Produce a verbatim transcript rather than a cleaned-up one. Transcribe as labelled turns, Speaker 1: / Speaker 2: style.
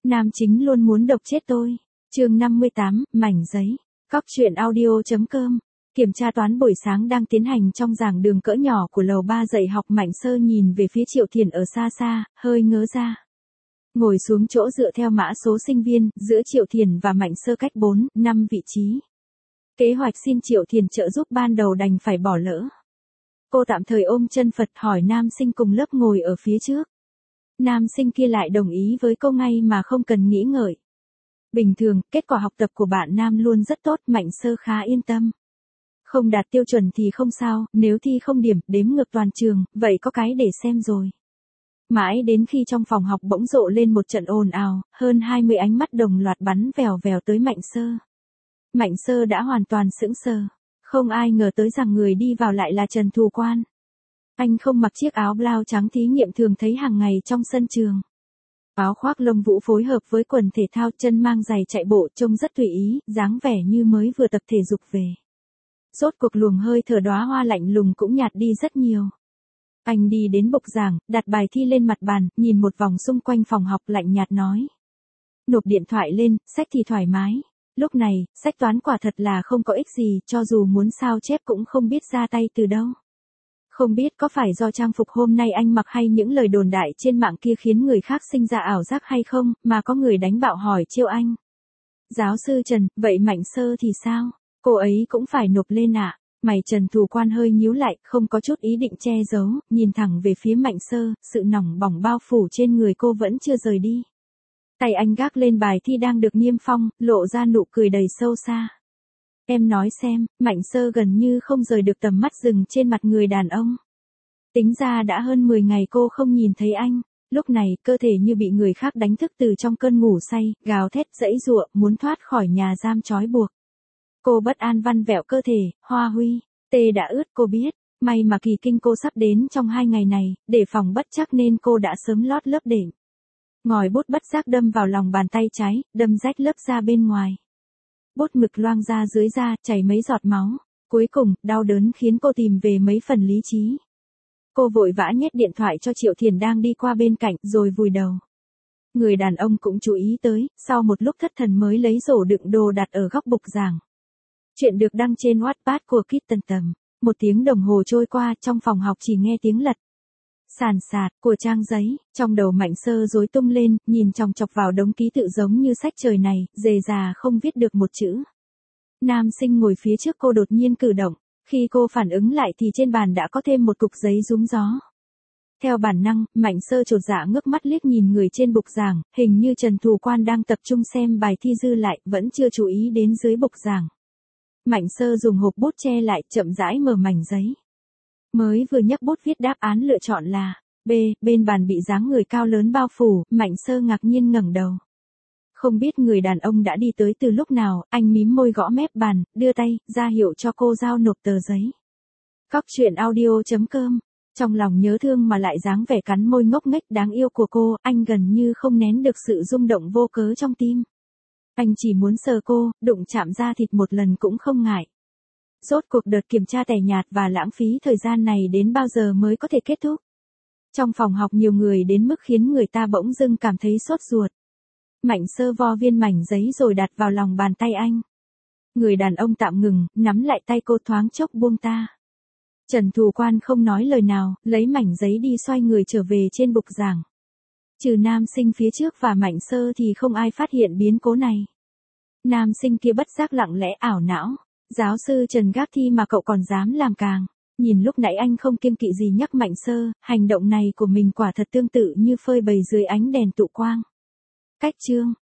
Speaker 1: Nam chính luôn muốn độc chết tôi. Chương năm mươi tám, mảnh giấy. Cóc truyện audio.com. Kiểm tra toán buổi sáng đang tiến hành trong giảng đường cỡ nhỏ của lầu ba dạy học. Mạnh Sơ nhìn về phía Triệu Thiền ở xa xa, hơi ngớ ra. Ngồi xuống chỗ dựa theo mã số sinh viên, giữa Triệu Thiền và Mạnh Sơ cách bốn, năm vị trí. Kế hoạch xin Triệu Thiền trợ giúp ban đầu đành phải bỏ lỡ. Cô tạm thời ôm chân Phật hỏi nam sinh cùng lớp ngồi ở phía trước. Nam sinh kia lại đồng ý với cô ngay mà không cần nghĩ ngợi. Bình thường, kết quả học tập của bạn nam luôn rất tốt, Mạnh Sơ khá yên tâm. Không đạt tiêu chuẩn thì không sao, nếu thi không điểm, đếm ngược toàn trường, vậy có cái để xem rồi. Mãi đến khi trong phòng học bỗng rộ lên một trận ồn ào, hơn hai mươi ánh mắt đồng loạt bắn vèo vèo tới Mạnh Sơ. Mạnh Sơ đã hoàn toàn sững sờ. Không ai ngờ tới rằng người đi vào lại là Trần Thù Quan. Anh không mặc chiếc áo blau trắng thí nghiệm thường thấy hàng ngày trong sân trường. Áo khoác lông vũ phối hợp với quần thể thao, chân mang giày chạy bộ, trông rất tùy ý, dáng vẻ như mới vừa tập thể dục về. Rốt cuộc luồng hơi thở đóa hoa lạnh lùng cũng nhạt đi rất nhiều. Anh đi đến bục giảng, đặt bài thi lên mặt bàn, nhìn một vòng xung quanh phòng học, lạnh nhạt nói. Nộp điện thoại lên, sách thì thoải mái. Lúc này, sách toán quả thật là không có ích gì, cho dù muốn sao chép cũng không biết ra tay từ đâu. Không biết có phải do trang phục hôm nay anh mặc hay những lời đồn đại trên mạng kia khiến người khác sinh ra ảo giác hay không, mà có người đánh bạo hỏi trêu anh. Giáo sư Trần, vậy Mạnh Sơ thì sao? Cô ấy cũng phải nộp lên ạ. À? Mày Trần Thù Quan hơi nhíu lại, không có chút ý định che giấu, nhìn thẳng về phía Mạnh Sơ, sự nóng bỏng bao phủ trên người cô vẫn chưa rời đi. Tay anh gác lên bài thi đang được niêm phong, lộ ra nụ cười đầy sâu xa. Em nói xem, Mạnh Sơ gần như không rời được tầm mắt dừng trên mặt người đàn ông. Tính ra đã hơn mười ngày cô không nhìn thấy anh, lúc này cơ thể như bị người khác đánh thức từ trong cơn ngủ say, gào thét giãy giụa, muốn thoát khỏi nhà giam trói buộc. Cô bất an vặn vẹo cơ thể, Hoa Huy, tê đã ướt cô biết, may mà kỳ kinh cô sắp đến trong hai ngày này, để phòng bất trắc nên cô đã sớm lót lớp đệm. Ngòi bút bất giác đâm vào lòng bàn tay trái, đâm rách lớp da bên ngoài. Bút mực loang ra dưới da, chảy mấy giọt máu. Cuối cùng, đau đớn khiến cô tìm về mấy phần lý trí. Cô vội vã nhét điện thoại cho Triệu Thiền đang đi qua bên cạnh, rồi vùi đầu. Người đàn ông cũng chú ý tới, sau một lúc thất thần mới lấy rổ đựng đồ đặt ở góc bục giảng. Chuyện được đăng trên Wattpad của Kitten Tầm. Một tiếng đồng hồ trôi qua, trong phòng học chỉ nghe tiếng lật sàn sạt của trang giấy, trong đầu Mạnh Sơ rối tung lên, nhìn chòng chọc vào đống ký tự giống như sách trời này, dề già không viết được một chữ. Nam sinh ngồi phía trước cô đột nhiên cử động, khi cô phản ứng lại thì trên bàn đã có thêm một cục giấy rúm gió. Theo bản năng, Mạnh Sơ chột dạ ngước mắt liếc nhìn người trên bục giảng, hình như Trần Thù Quan đang tập trung xem bài thi dư lại, vẫn chưa chú ý đến dưới bục giảng. Mạnh Sơ dùng hộp bút che lại, chậm rãi mở mảnh giấy. Mới vừa nhấc bút viết đáp án lựa chọn là B, bên bàn bị dáng người cao lớn bao phủ, Mạnh Sơ ngạc nhiên ngẩng đầu. Không biết người đàn ông đã đi tới từ lúc nào, anh mím môi gõ mép bàn, đưa tay, ra hiệu cho cô giao nộp tờ giấy. Cóc truyện audio.com. Trong lòng nhớ thương mà lại dáng vẻ cắn môi ngốc nghếch đáng yêu của cô, anh gần như không nén được sự rung động vô cớ trong tim. Anh chỉ muốn sờ cô, đụng chạm da thịt một lần cũng không ngại. Rốt cuộc đợt kiểm tra tẻ nhạt và lãng phí thời gian này đến bao giờ mới có thể kết thúc? Trong phòng học nhiều người đến mức khiến người ta bỗng dưng cảm thấy sốt ruột. Mạnh Sơ vo viên mảnh giấy rồi đặt vào lòng bàn tay anh. Người đàn ông tạm ngừng, nắm lại tay cô thoáng chốc buông ta. Trần Thù Quan không nói lời nào, lấy mảnh giấy đi xoay người trở về trên bục giảng. Trừ nam sinh phía trước và Mạnh Sơ thì không ai phát hiện biến cố này. Nam sinh kia bất giác lặng lẽ ảo não. Giáo sư Trần gác thi mà cậu còn dám làm càng. Nhìn lúc nãy anh không kiêng kỵ gì nhắc Mạnh Sơ, hành động này của mình quả thật tương tự như phơi bày dưới ánh đèn tụ quang. Cách chương.